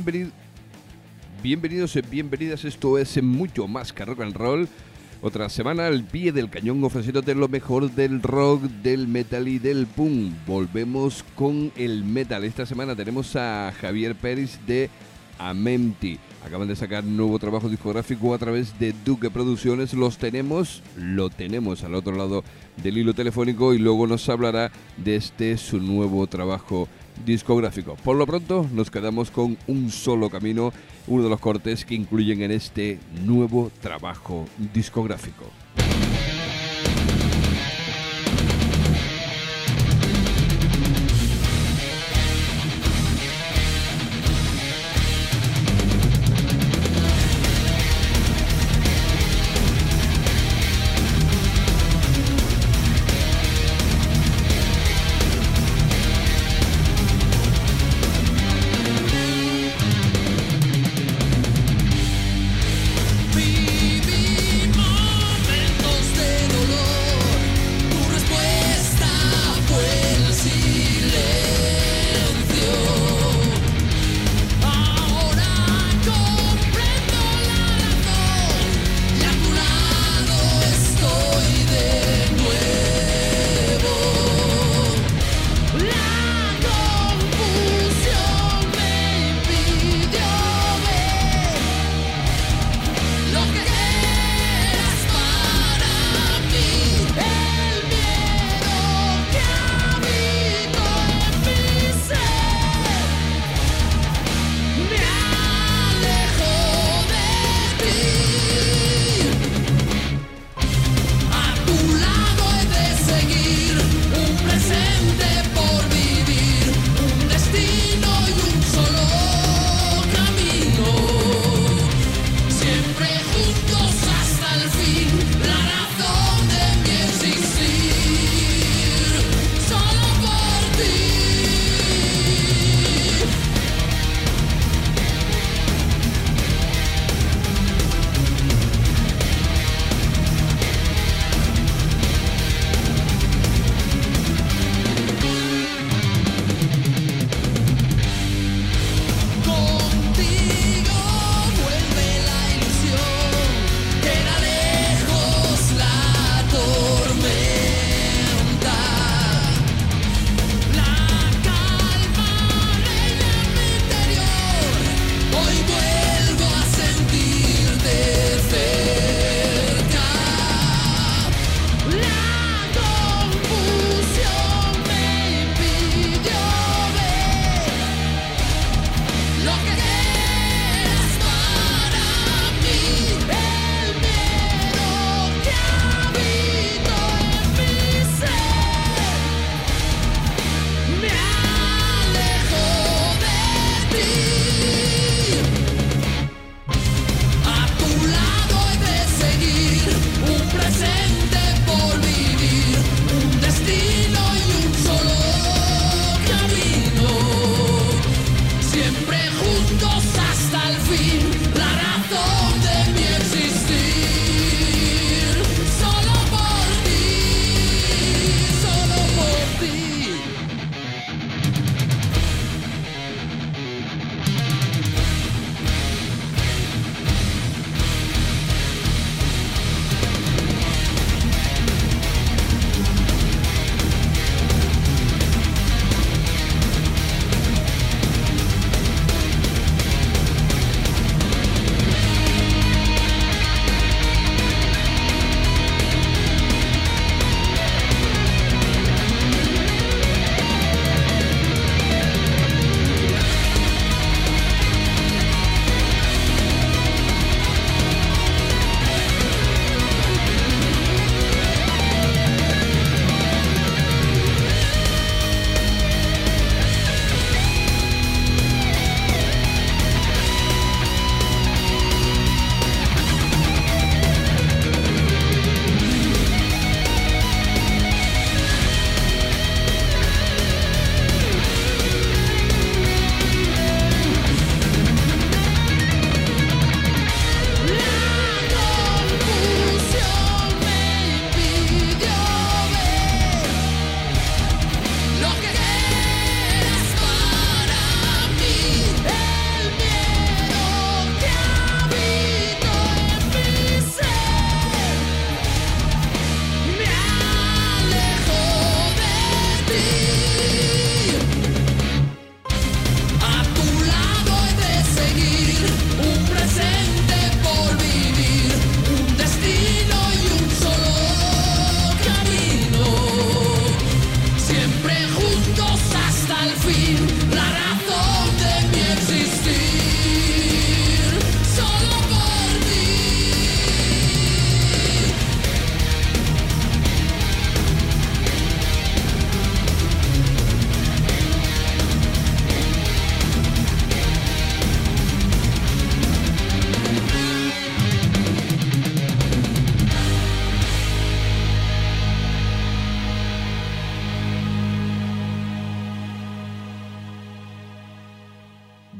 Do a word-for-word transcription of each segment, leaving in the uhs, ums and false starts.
bienvenido, bienvenidos y bienvenidas. Esto es Mucho Más que Rock and Roll. Otra semana al pie del cañón ofreciéndote lo mejor del rock, del metal y del punk. Volvemos con el metal. Esta semana tenemos a Javier Pérez de Amempty. Acaban de sacar nuevo trabajo discográfico a través de Duque Producciones. Los tenemos, lo tenemos al otro lado del hilo telefónico y luego nos hablará de este su nuevo trabajo discográfico. Por lo pronto nos quedamos con Un Solo Camino, uno de los cortes que incluyen en este nuevo trabajo discográfico. Baby, moment.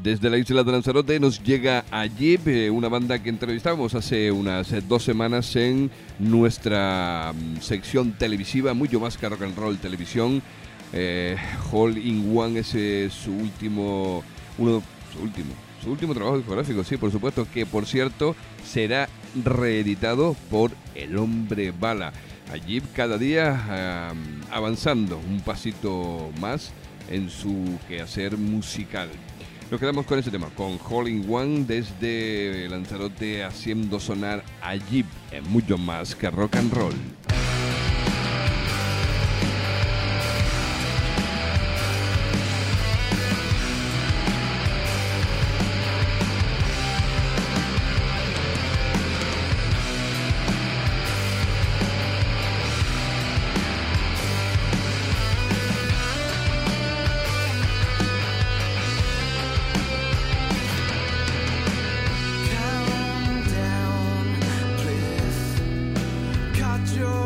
Desde la isla de Lanzarote nos llega Ajib, eh, una banda que entrevistamos hace unas eh, dos semanas en nuestra mm, sección televisiva, mucho más que Rock and Roll Televisión. Eh, Hole in One es eh, su último, uno, su último, su último trabajo discográfico, sí, por supuesto, que por cierto será reeditado por El Hombre Bala. Ajib cada día um, avanzando un pasito más en su quehacer musical. Nos quedamos con ese tema, con Hole in One desde Lanzarote, haciendo sonar Ajib en mucho más que Rock and Roll. Your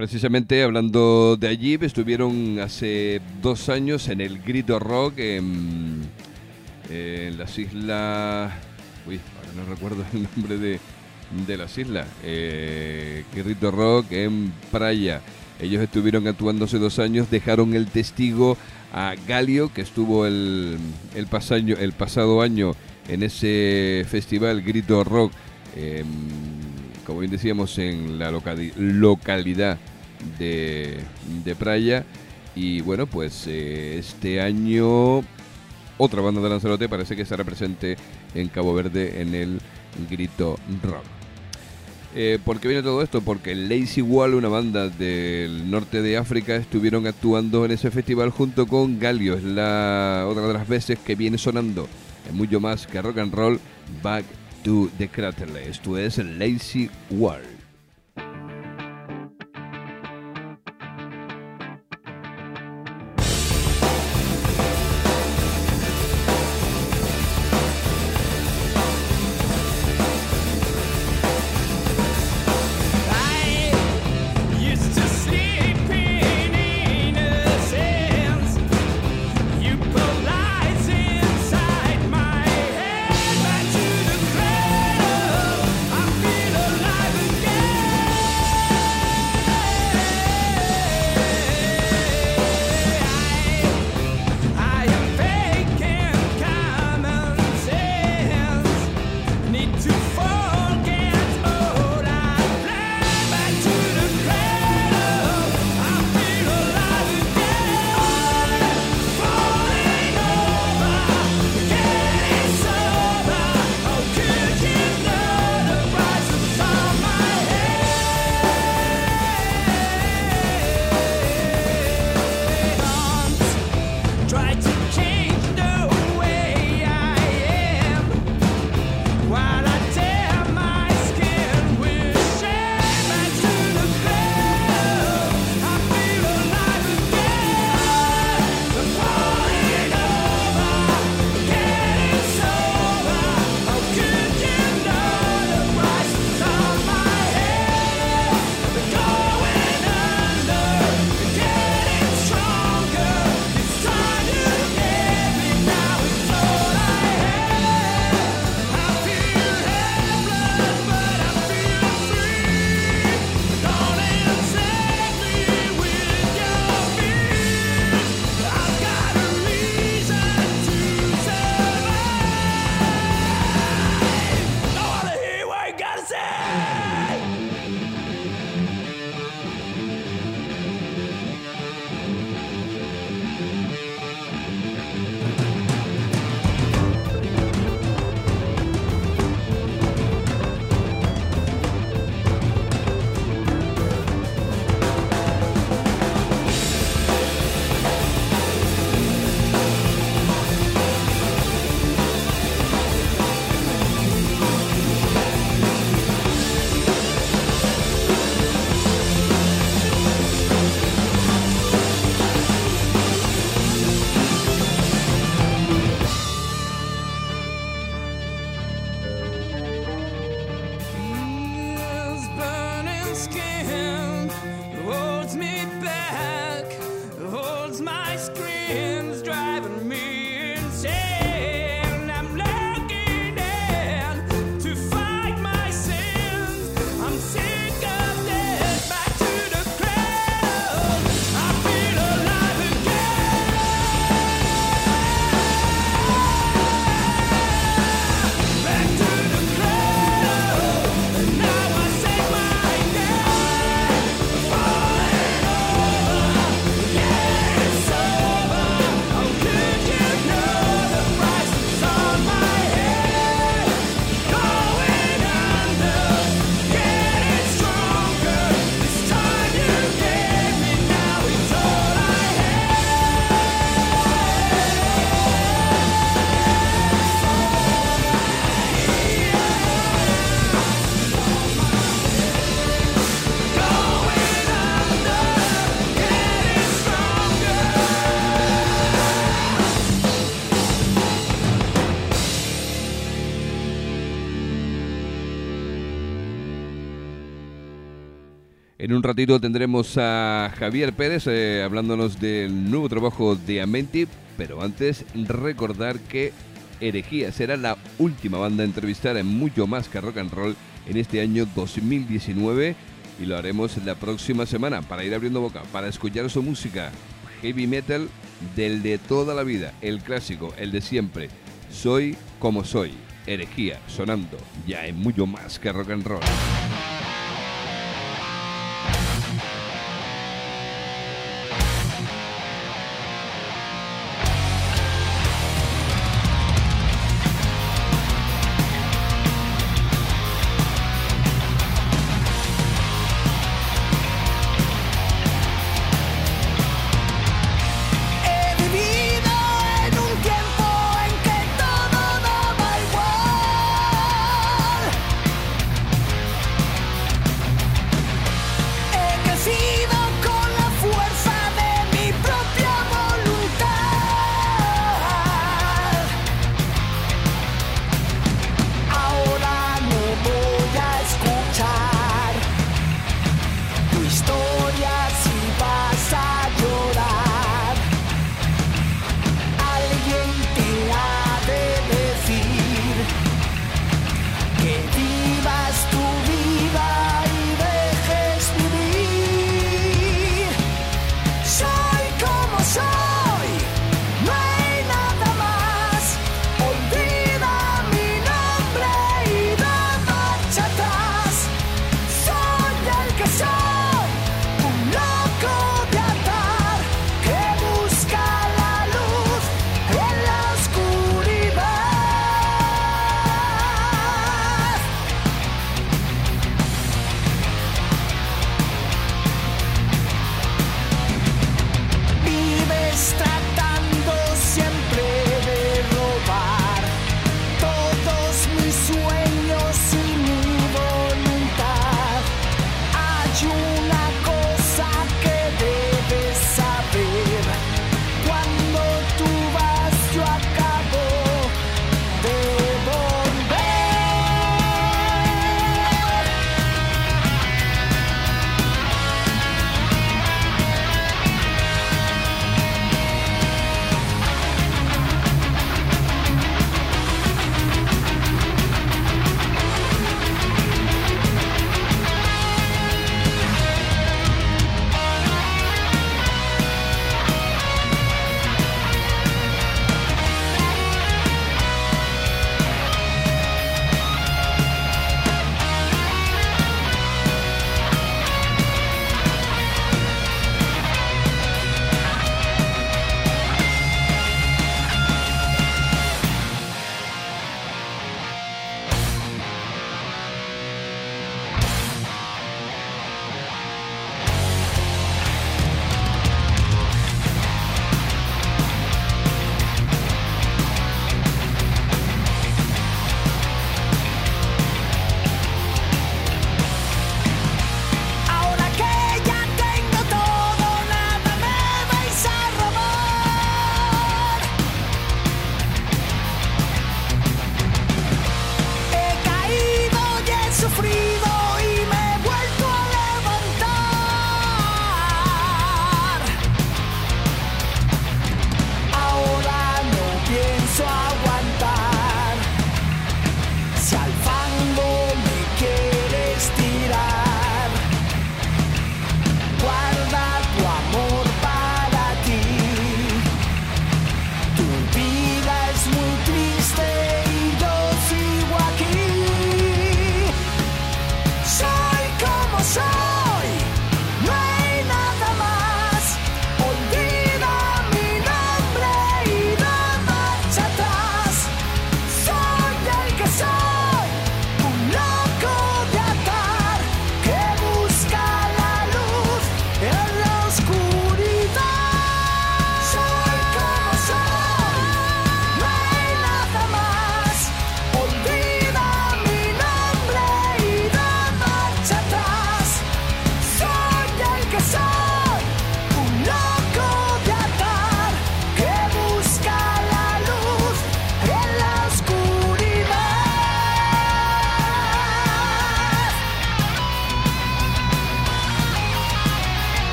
Precisamente hablando de allí, estuvieron hace dos años en el Grito Rock en, en las islas... Uy, ahora no recuerdo el nombre de, de las islas. Eh, Grito Rock en Praia. Ellos estuvieron actuando hace dos años, dejaron el testigo a Galio, que estuvo el, el, pasaño, el pasado año en ese festival Grito Rock, eh, como bien decíamos, en la locali- localidad de, de Praia. Y bueno, pues eh, este año otra banda de Lanzarote parece que estará presente en Cabo Verde en el Grito Rock. Eh, ¿Por qué viene todo esto? Porque Lazy Wall, una banda del norte de África, estuvieron actuando en ese festival junto con Galio. Es la otra de las veces que viene sonando en mucho más que rock and roll, Back to the Craterless. Esto es Lazy Wall. Again. En un ratito tendremos a Javier Pérez eh, hablándonos del nuevo trabajo de Amenti, pero antes recordar que Herejía será la última banda a entrevistar en Mucho Más que Rock and Roll en este año dos mil diecinueve y lo haremos la próxima semana para ir abriendo boca, para escuchar su música, heavy metal del de toda la vida, el clásico, el de siempre, Soy como soy, Herejía sonando ya en Mucho Más que Rock and Roll. Igual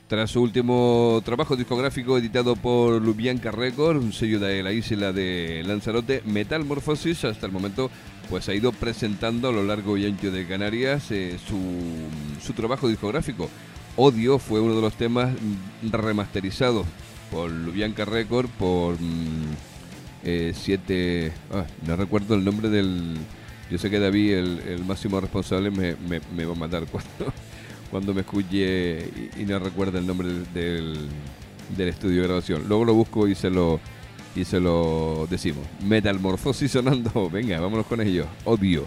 Tras su último trabajo discográfico editado por Lubyanka Records, un sello de la isla de Lanzarote, Metamorphosis, hasta el momento pues ha ido presentando a lo largo y ancho de Canarias eh, su, su trabajo discográfico. Odio fue uno de los temas remasterizados por Lubyanka Records, por mm, eh, siete... Ah, no recuerdo el nombre del... Yo sé que David, el, el máximo responsable, me, me, me va a matar cuando... cuando me escuche y, y no recuerda el nombre del, del, del estudio de grabación. Luego lo busco y se lo y se lo decimos. Metamorphosis sonando. Venga, vámonos con ello. Odio.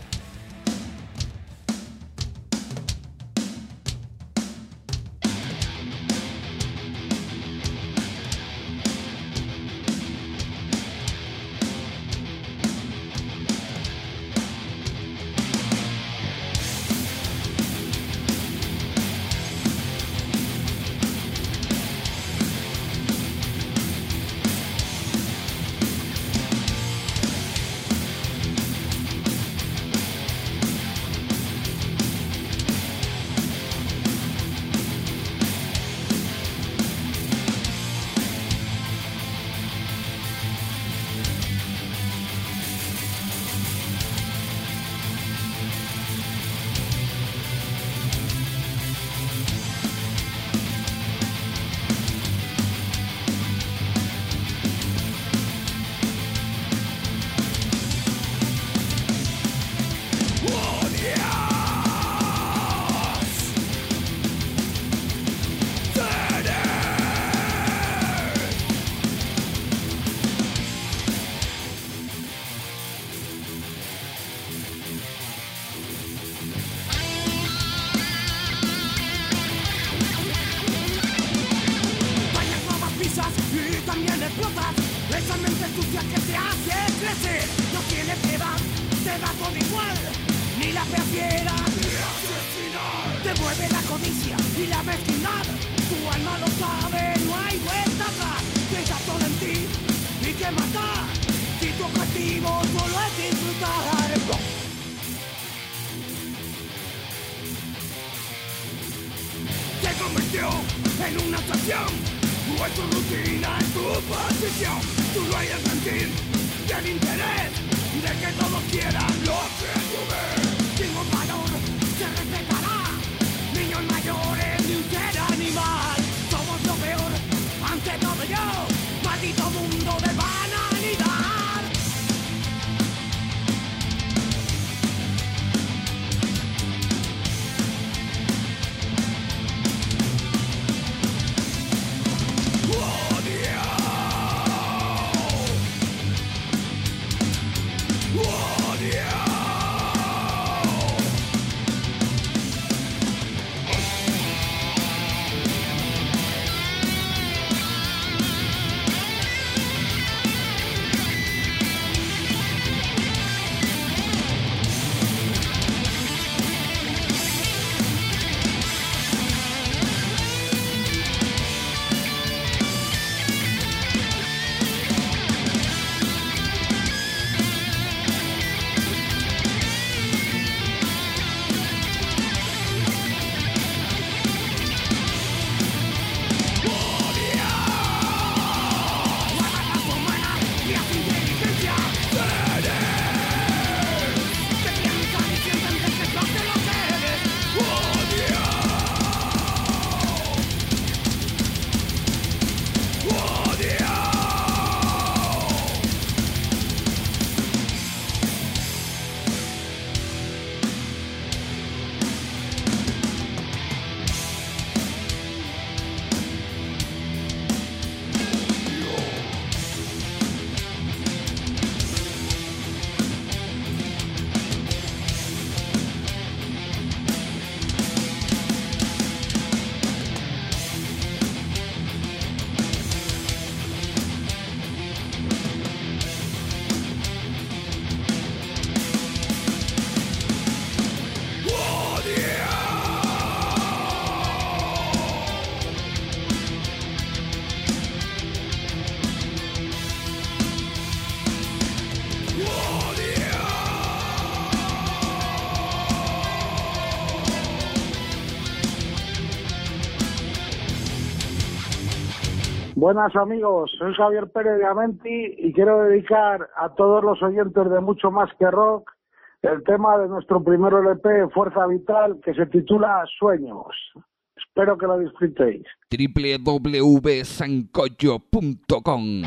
Buenas amigos, soy Javier Pérez de Amenti y quiero dedicar a todos los oyentes de Mucho Más que Rock el tema de nuestro primer L P, Fuerza Vital, que se titula Sueños. Espero que lo disfrutéis. doble u doble u doble u punto sancocho punto com.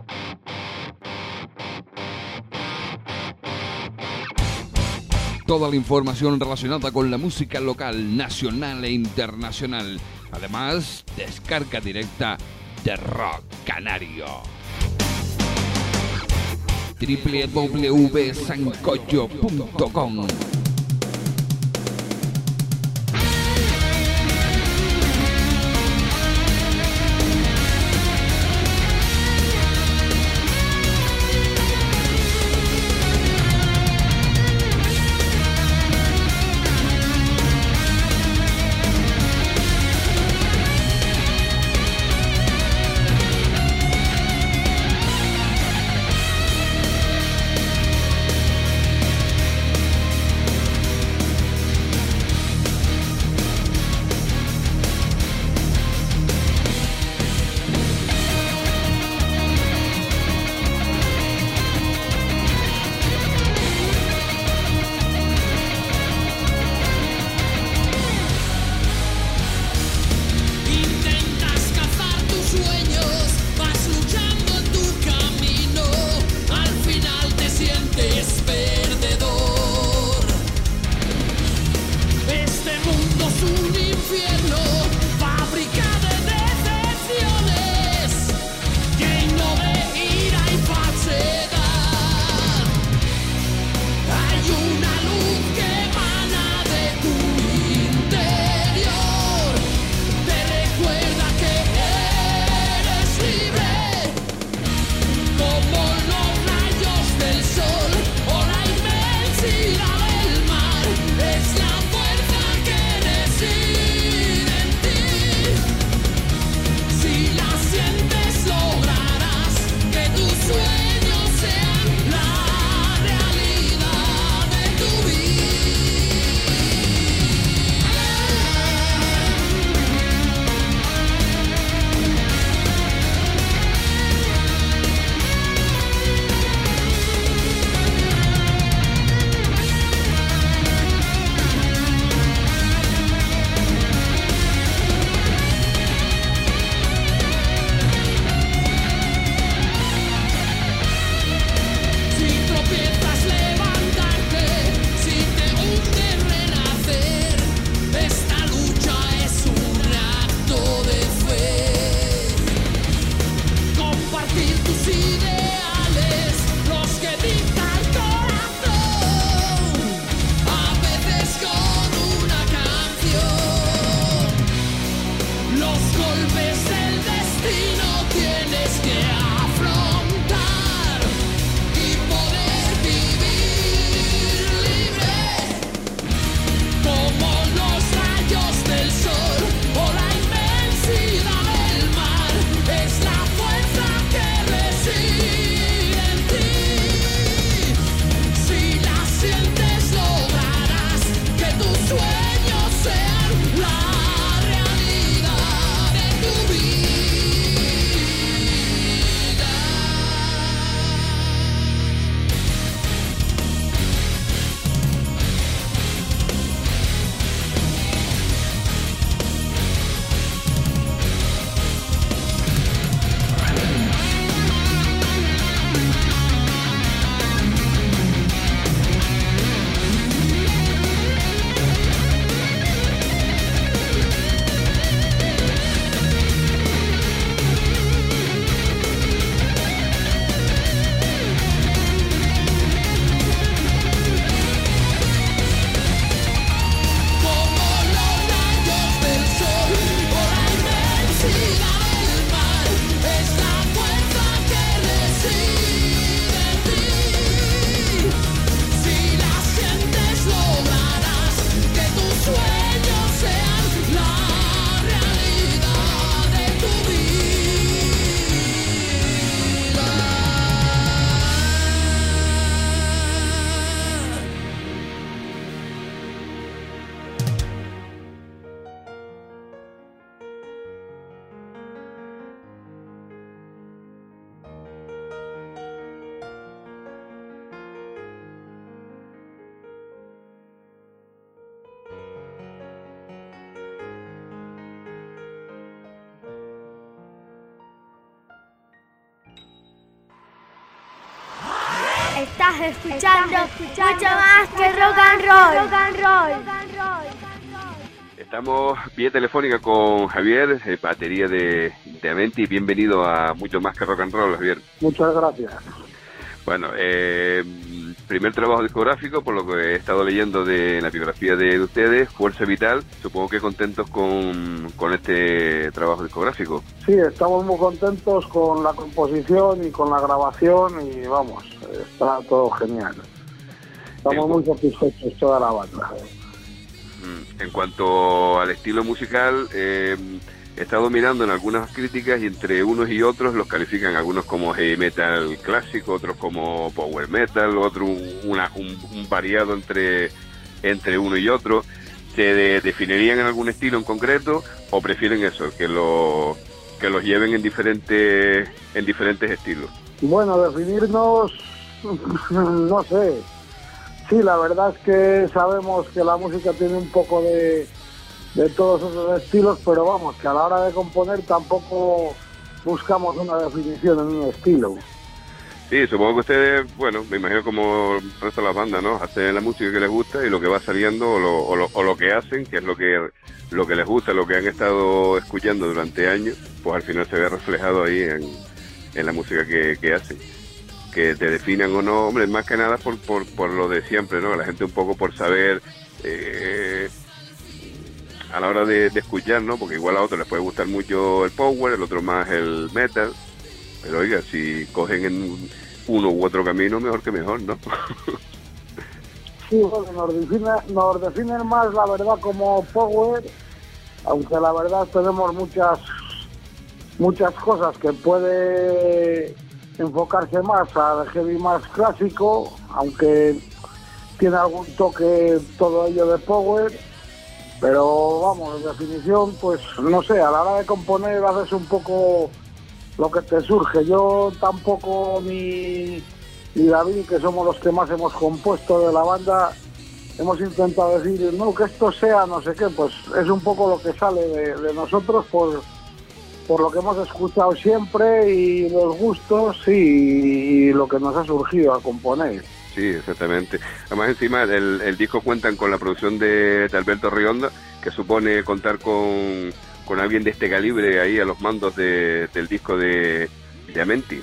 Toda la información relacionada con la música local, nacional e internacional. Además, descarga directa de Rock Canario. doble u doble u doble u punto sancocho punto com. Estás escuchando, escuchando mucho más que rock and roll. Rock and roll. Rock and roll. Estamos vía telefónica con Javier, eh, batería de, de Amenti. Bienvenido a Mucho Más que Rock and Roll, Javier. Muchas gracias. Bueno, eh, primer trabajo discográfico, por lo que he estado leyendo de la biografía de ustedes, Fuerza Vital. Supongo que contentos con, con este trabajo discográfico. Sí, estamos muy contentos con la composición y con la grabación y vamos, está todo genial. Estamos muy satisfechos toda la banda. En cuanto al estilo musical, eh, he estado mirando en algunas críticas y entre unos y otros los califican algunos como heavy metal clásico, otros como power metal, otro una, un, un variado entre, entre uno y otro. ¿Se de, definirían en algún estilo en concreto o prefieren eso, que lo que los lleven en diferentes en diferentes estilos? Bueno, definirnos, no sé. Sí, la verdad es que sabemos que la música tiene un poco de, de todos esos estilos, pero vamos, que a la hora de componer tampoco buscamos una definición en un estilo. Sí, supongo que ustedes, bueno, me imagino como el resto de las bandas, ¿no? Hacen la música que les gusta y lo que va saliendo o lo, o lo, o lo que hacen, que es lo que lo que les gusta, lo que han estado escuchando durante años, pues al final se ve reflejado ahí en, en la música que, que hacen. Que te definan o no, hombre, más que nada por, por, por lo de siempre, ¿no? La gente un poco por saber eh, a la hora de, de escuchar, ¿no? Porque igual a otros les puede gustar mucho el power, el otro más el metal, pero oiga, si cogen en uno u otro camino, mejor que mejor, ¿no? Sí, bueno, nos define, nos definen más la verdad como power, aunque la verdad tenemos muchas muchas cosas que puede enfocarse más al heavy más clásico, aunque tiene algún toque todo ello de power, pero vamos, en definición, pues no sé, a la hora de componer haces un poco lo que te surge. Yo tampoco ni, ni David, que somos los que más hemos compuesto de la banda, hemos intentado decir, no, que esto sea no sé qué, pues es un poco lo que sale de, de nosotros por por lo que hemos escuchado siempre y los gustos y, y lo que nos ha surgido a componer. Sí, exactamente. Además, encima, el, el disco cuentan con la producción de, de Alberto Rionda, que supone contar con, con alguien de este calibre ahí a los mandos de, del disco de, de Amenti.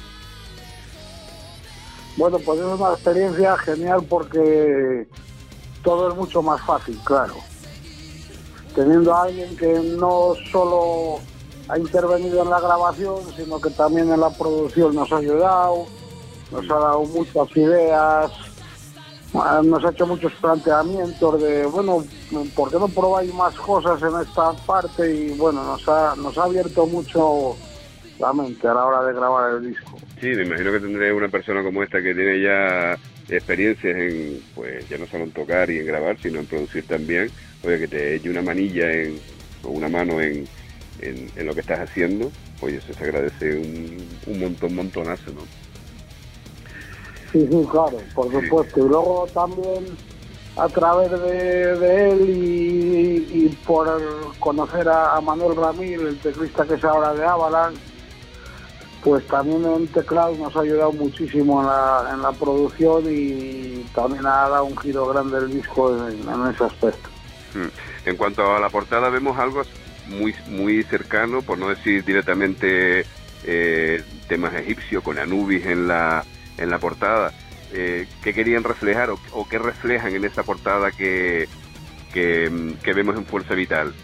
Bueno, pues es una experiencia genial porque todo es mucho más fácil, claro. Teniendo a alguien que no solo ha intervenido en la grabación, sino que también en la producción nos ha ayudado, nos ha dado muchas ideas, nos ha hecho muchos planteamientos de, bueno, ¿por qué no probáis más cosas en esta parte? Y bueno, nos ha, nos ha abierto mucho la mente a la hora de grabar el disco. Sí, me imagino que tendré una persona como esta que tiene ya experiencias en, pues ya no solo en tocar y en grabar, sino en producir también, oye, que te eche una manilla en, o una mano en En, en lo que estás haciendo, oye, eso se agradece un, un montón, montonazo, ¿no? Sí, sí, claro, por supuesto. Sí. Y luego también a través de, de él y, y por conocer a, a Manuel Ramírez, el teclista que es ahora de Avalanche, pues también en teclado nos ha ayudado muchísimo en la, en la producción y también ha dado un giro grande el disco en, en ese aspecto. En cuanto a la portada, vemos algo muy muy cercano, por no decir directamente eh, temas egipcios, con Anubis en la en la portada. Eh, ¿Qué querían reflejar o, o qué reflejan en esa portada que, que, que vemos en Fuerza Vital?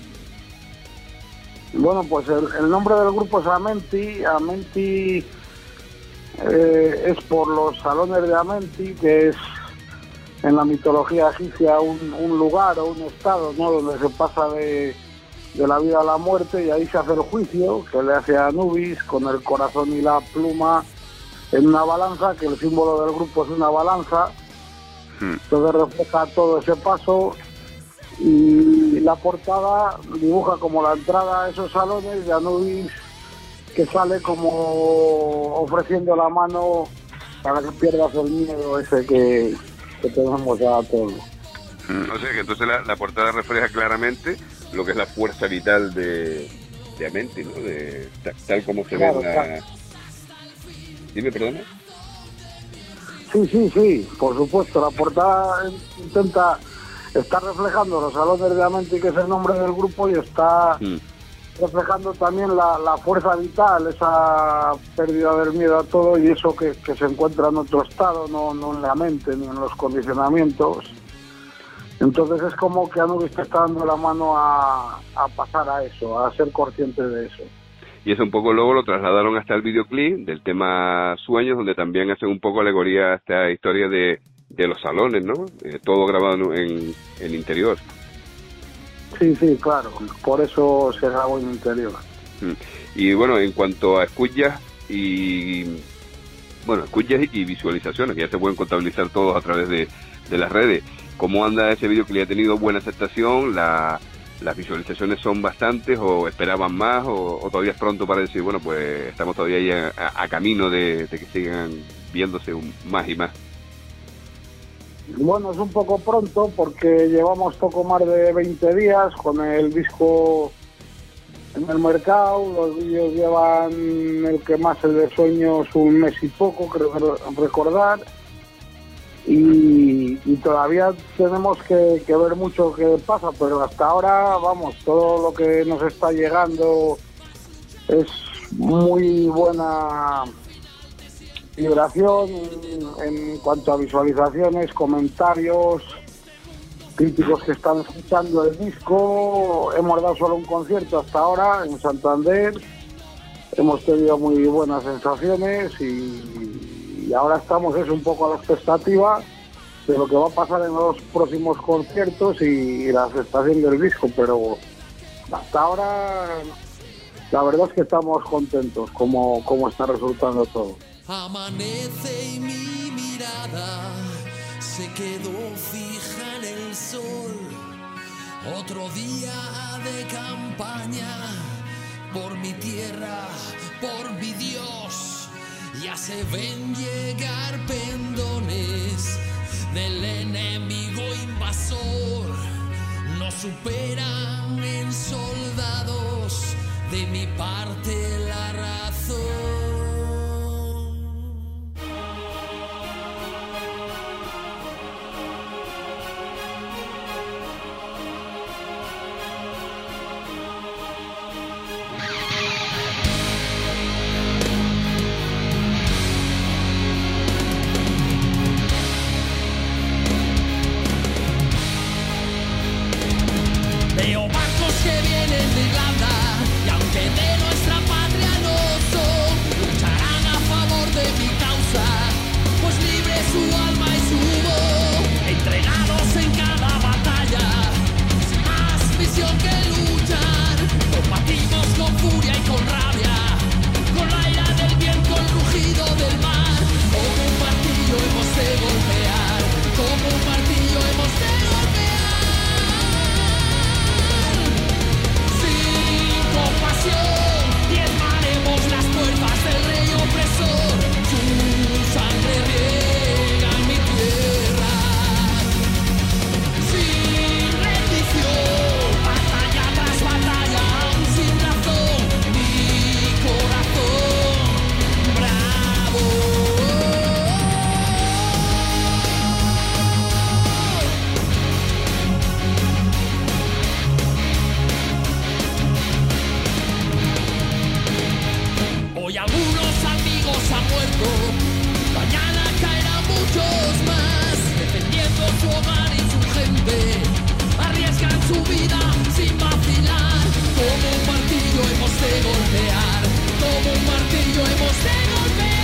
Bueno, pues el, el nombre del grupo es Amenti. Amenti eh, es por los salones de Amenti, que es en la mitología egipcia un, un lugar o un estado, ¿no?, donde se pasa de de la vida a la muerte, y ahí se hace el juicio que le hace a Anubis con el corazón y la pluma en una balanza, que el símbolo del grupo es una balanza. hmm. Entonces refleja todo ese paso y la portada dibuja como la entrada a esos salones de Anubis, que sale como ofreciendo la mano para que pierdas el miedo ese que, que tenemos a todos. O sea que entonces la, la portada refleja claramente lo que es la fuerza vital de, de Amenti, ¿no? De, tal, tal como se claro, ve en la... Claro. Dime, perdona. Sí, sí, sí, por supuesto. La portada intenta, está reflejando los salones de Amenti, que es el nombre del grupo, y está mm. reflejando también la, la fuerza vital, esa pérdida del miedo a todo y eso que, que se encuentra en otro estado, no, no en la mente ni en los condicionamientos. Entonces es como que Anubis te está dando la mano a, a pasar a eso, a ser consciente de eso. Y eso un poco luego lo trasladaron hasta el videoclip del tema Sueños, donde también hacen un poco alegoría a esta historia de, de los salones, ¿no? Eh, todo grabado en el interior. Sí, sí, claro. Por eso se grabó en interior. Y bueno, en cuanto a escuchas y... Bueno, escuchas y visualizaciones, que ya se pueden contabilizar todos a través de, de las redes. ¿Cómo anda ese videoclip? ¿Ha tenido buena aceptación? La... ¿Las visualizaciones son bastantes o esperaban más o, o todavía es pronto para decir, bueno, pues estamos todavía ahí a, a, a camino de, de que sigan viéndose un, más y más? Bueno, es un poco pronto porque llevamos poco más de veinte días con el disco en el mercado. Los vídeos llevan, el que más, el de Sueños, un mes y poco, creo recordar. Y, y todavía tenemos que, que ver mucho qué pasa, pero hasta ahora, vamos, todo lo que nos está llegando es muy buena vibración en cuanto a visualizaciones, comentarios, críticos que están escuchando el disco. Hemos dado solo un concierto hasta ahora en Santander, hemos tenido muy buenas sensaciones y Y ahora estamos es un poco a la expectativa de lo que va a pasar en los próximos conciertos y, y la aceptación del disco, pero hasta ahora la verdad es que estamos contentos como, como está resultando todo. Amanece y mi mirada se quedó fija en el sol. Otro día de campaña por mi tierra, por mi Dios. Ya se ven llegar pendones del enemigo invasor. Nos superan en soldados, de mi parte la razón. Veo barcos que vienen de Irlanda y aunque de nuestra patria no son, lucharán a favor de mi causa, pues libre su alma y su voz, entregados en cada batalla, sin más misión que luchar, combatimos con furia y con rabia, con la ira del viento, el rugido del mar, como un martillo hemos de golpear, como un martillo hemos de golpear. Diezmaremos las puertas del rey opresor, su sangre riega en mi tierra. Sin rendición, batalla tras batalla, aún sin razón, mi corazón bravo. Hoy algunos amigos han muerto, mañana caerán muchos más, defendiendo su hogar y su gente, arriesgan su vida sin vacilar, como un martillo hemos de golpear, como un martillo hemos de golpear.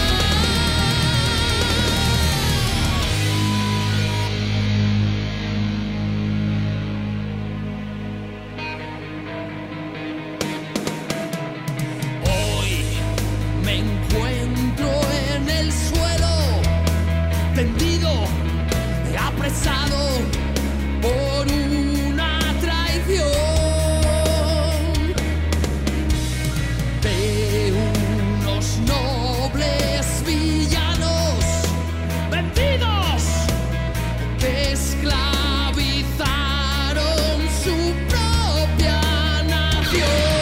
Me encuentro en el suelo, tendido, apresado por una traición de unos nobles villanos vendidos que esclavizaron su propia nación.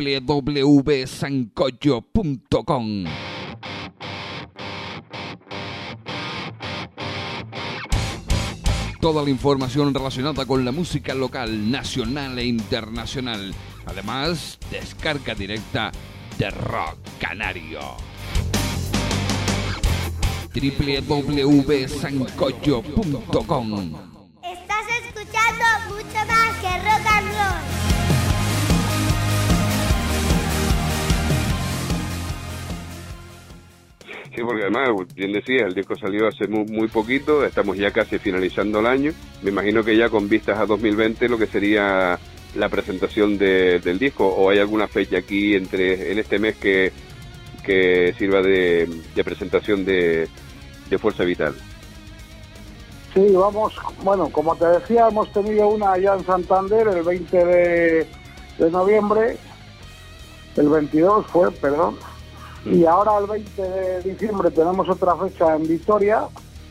w w w punto sancocho punto com. Toda la información relacionada con la música local, nacional e internacional. Además, descarga directa de Rock Canario. w w w punto sancocho punto com. Estás escuchando mucho más que rock and roll. Sí, porque además, bien decía, el disco salió hace muy, muy poquito, estamos ya casi finalizando el año. Me imagino que ya con vistas a dos mil veinte lo que sería la presentación de, del disco, o hay alguna fecha aquí entre en este mes que, que sirva de, de presentación de, de Fuerza Vital. Sí, vamos, bueno, como te decía, hemos tenido una ya en Santander el veinte de, de noviembre, el veintidós fue, perdón. Y ahora el veinte de diciembre tenemos otra fecha en Vitoria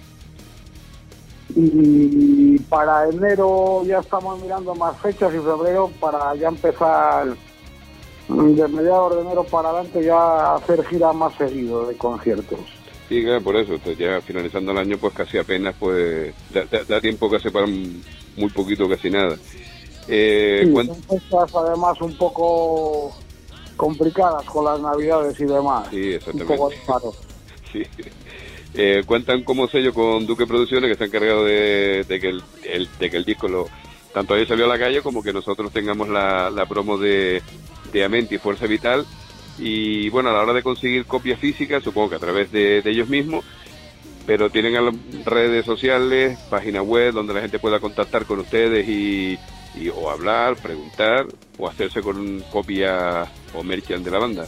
y para enero ya estamos mirando más fechas y febrero para ya empezar de mediados de enero para adelante ya hacer gira más seguido de conciertos. Sí, claro, por eso, ya finalizando el año pues casi apenas pues da, da, da tiempo casi para muy poquito, casi nada. Eh, sí, ¿cuánt... son fechas además un poco complicadas con las navidades y demás. Sí, exactamente. Un poco raro. Sí. Eh, cuentan como sello con Duque Producciones, que está encargado de, de, que el, el, de que el disco lo tanto ahí salió a la calle como que nosotros tengamos la, la promo de, de Amenti y Fuerza Vital. Y bueno, a la hora de conseguir copias físicas, supongo que a través de, de ellos mismos, pero tienen a las redes sociales, página web donde la gente pueda contactar con ustedes y, y o hablar, preguntar o hacerse con copia o merchan de la banda.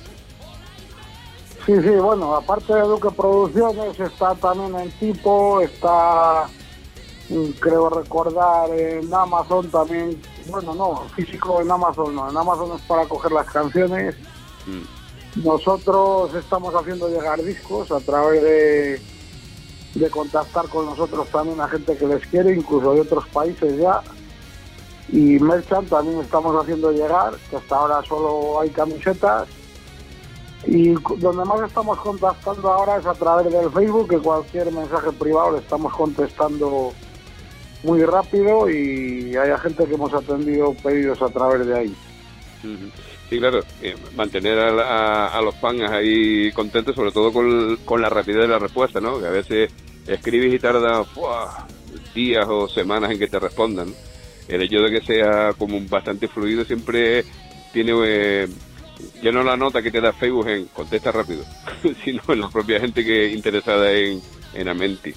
Sí, sí, bueno, aparte de Duque Producciones está también en Tipo, está, creo recordar, en Amazon también, bueno, no, físico en Amazon no, en Amazon es para coger las canciones. Mm. Nosotros estamos haciendo llegar discos a través de, de contactar con nosotros también a gente que les quiere, incluso de otros países ya. Y merchant también estamos haciendo llegar, que hasta ahora solo hay camisetas. Y donde más estamos contactando ahora es a través del Facebook, que cualquier mensaje privado le estamos contestando muy rápido y hay gente que hemos atendido pedidos a través de ahí. Sí, claro, eh, mantener a, a, a los fans ahí contentos, sobre todo con, con la rapidez de la respuesta, ¿no? Que a veces escribes y tarda ¡fua! días o semanas en que te respondan. El hecho de que sea como bastante fluido siempre tiene, eh, ya no la nota que te da Facebook en contesta rápido, sino en la propia gente que es interesada en, en Amenti.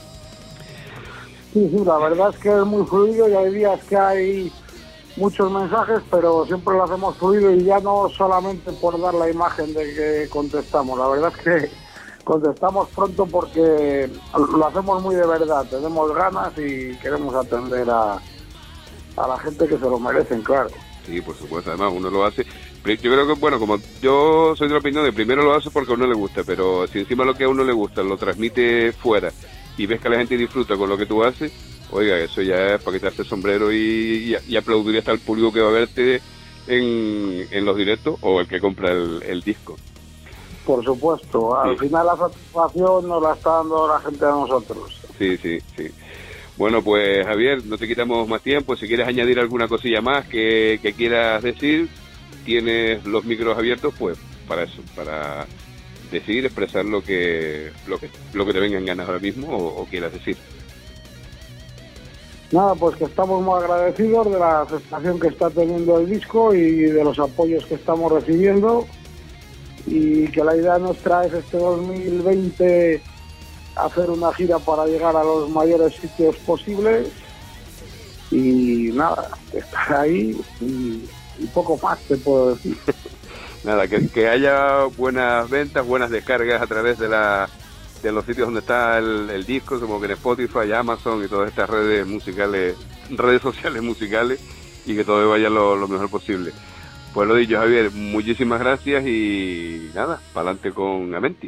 Sí, sí, la verdad es que es muy fluido y hay días que hay muchos mensajes, pero siempre lo hacemos fluido y ya no solamente por dar la imagen de que contestamos, la verdad es que contestamos pronto porque lo hacemos muy de verdad, tenemos ganas y queremos atender a a la gente que se lo merecen, claro. Sí, por supuesto, además uno lo hace, yo creo que, bueno, como yo soy de la opinión de primero lo hace porque a uno le gusta, pero si encima lo que a uno le gusta lo transmite fuera y ves que la gente disfruta con lo que tú haces, oiga, eso ya es para quitarte el sombrero y, y, y aplaudir hasta el público que va a verte en, en los directos o el que compra el, el disco. Por supuesto, al sí. final la satisfacción nos la está dando la gente a nosotros. Sí, sí, sí. Bueno, pues Javier, no te quitamos más tiempo. Si quieres añadir alguna cosilla más que, que quieras decir, tienes los micros abiertos, pues para eso, para decir, expresar lo que lo que, lo que te vengan ganas ahora mismo o, o quieras decir. Nada, pues que estamos muy agradecidos de la aceptación que está teniendo el disco y de los apoyos que estamos recibiendo y que la idea nuestra es este dos mil veinte hacer una gira para llegar a los mayores sitios posibles y nada, estar ahí y, y poco más te puedo decir. Nada, que, que haya buenas ventas, buenas descargas a través de la de los sitios donde está el, el disco, como que en Spotify, Amazon y todas estas redes musicales, redes sociales musicales, y que todo vaya lo, lo mejor posible. Pues lo dicho, Javier, muchísimas gracias y nada, para adelante con Amenti.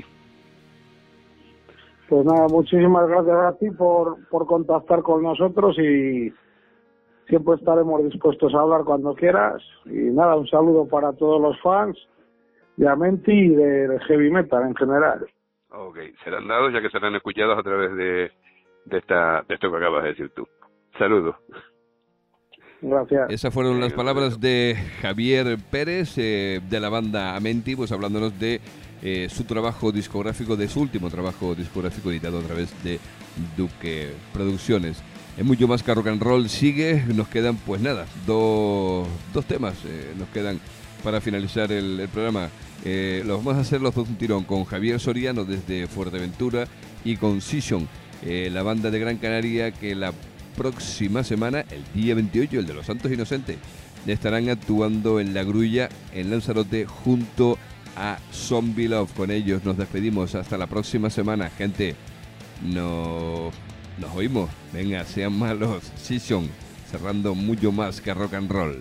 Pues nada, muchísimas gracias a ti por, por contactar con nosotros y, siempre estaremos dispuestos a hablar cuando quieras. Y nada, un saludo para todos los fans de Amenti y de, de Heavy Metal en general. Ok, serán dados ya que serán escuchados a través de, de, esta, de esto que acabas de decir tú. Saludos. Gracias. Esas fueron las palabras de Javier Pérez, eh, de la banda Amenti, pues hablándonos de eh, su trabajo discográfico, de su último trabajo discográfico editado a través de Duque Producciones. Es mucho más que rock and roll sigue, nos quedan pues nada, dos, dos temas eh, nos quedan para finalizar el, el programa. Eh, los vamos a hacer los dos un tirón, con Javier Soriano desde Fuerteventura y con Session, eh, la banda de Gran Canaria, que la próxima semana, el día veintiocho, el de los Santos Inocentes, estarán actuando en La Grulla, en Lanzarote, junto a Zombie Love. Con ellos nos despedimos hasta la próxima semana, gente. No, nos oímos. Venga, sean malos. Session, cerrando mucho más que rock and roll.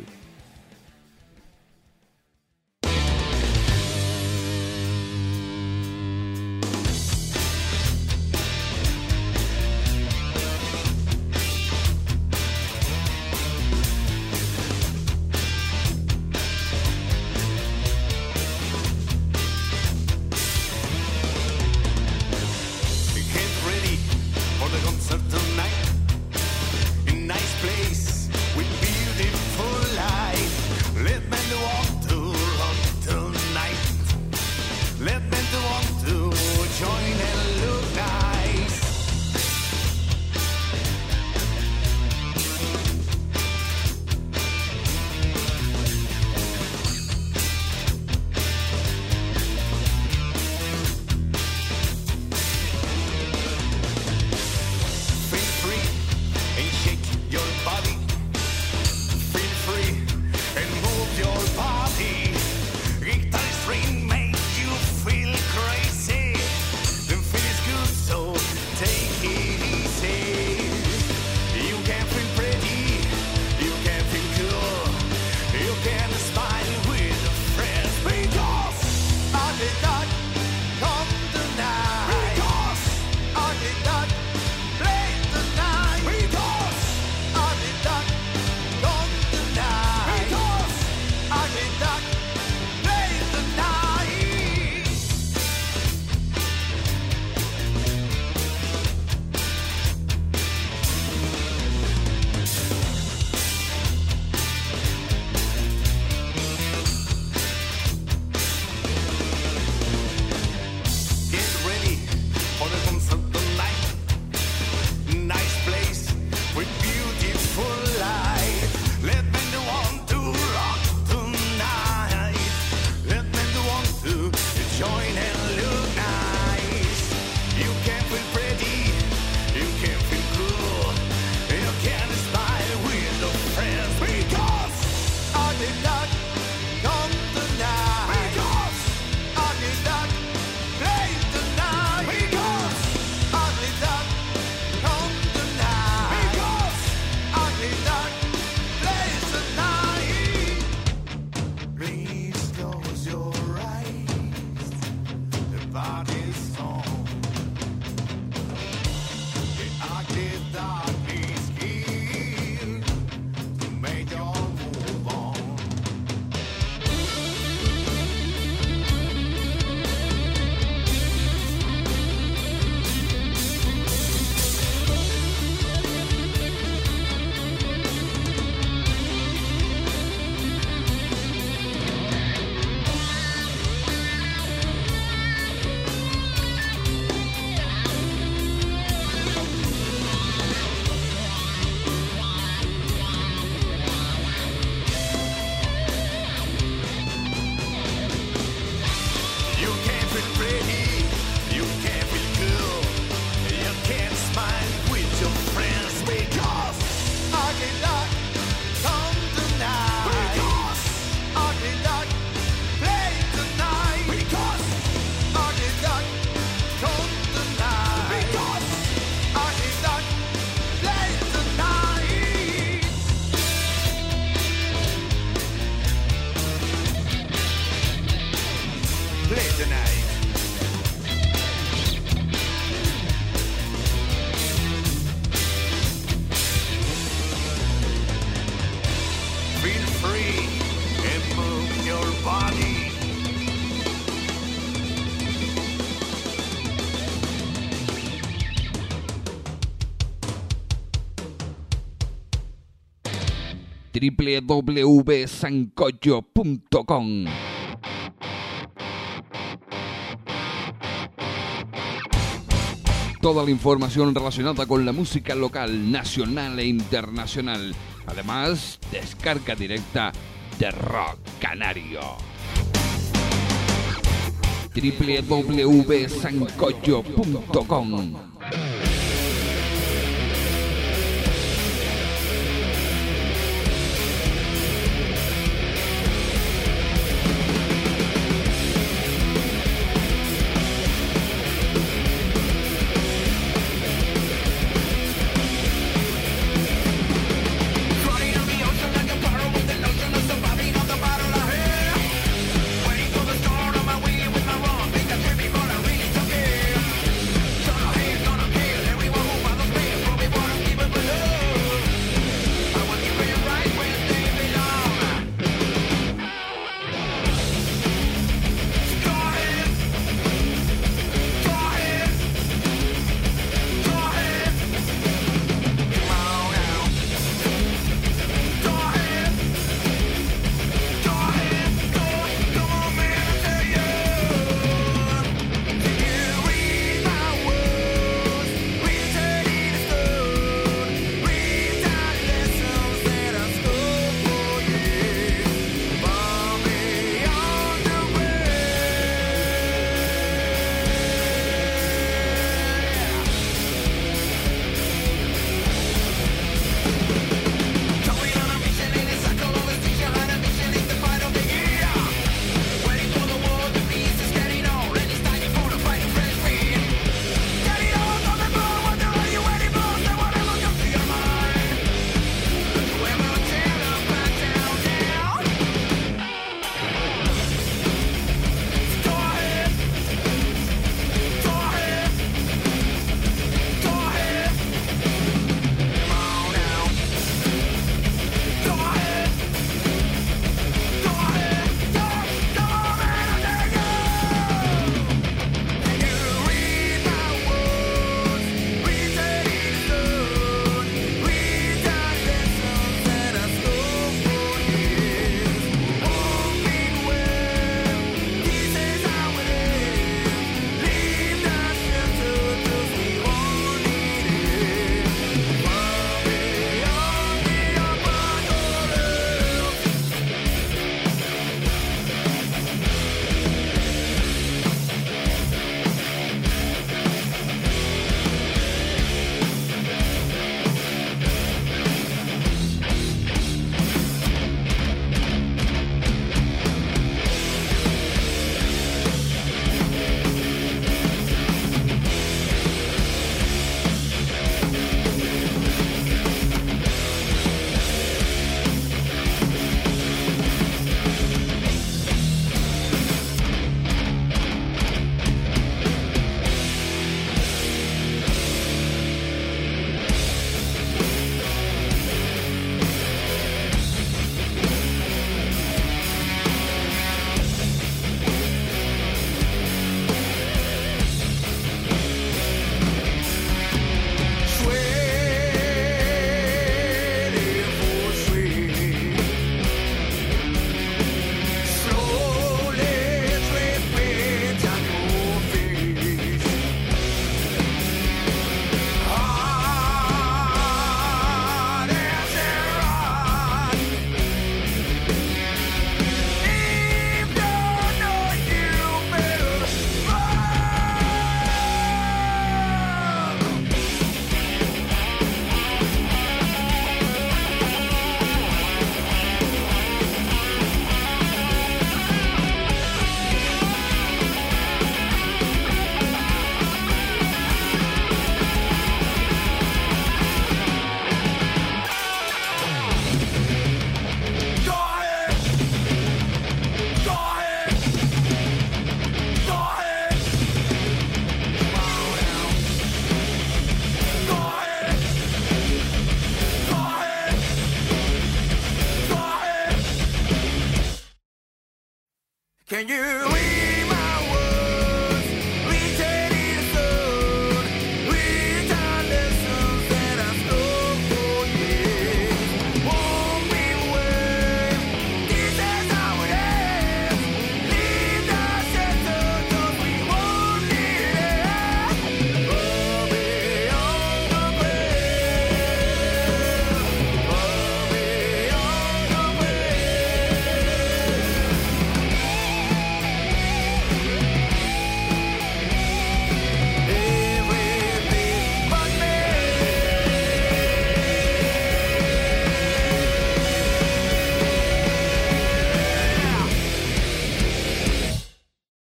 doble u doble u doble u punto sancocho punto com. Toda la información relacionada con la música local, nacional e internacional. Además, descarga directa de Rock Canario. doble u doble u doble u punto sancocho punto com. Can you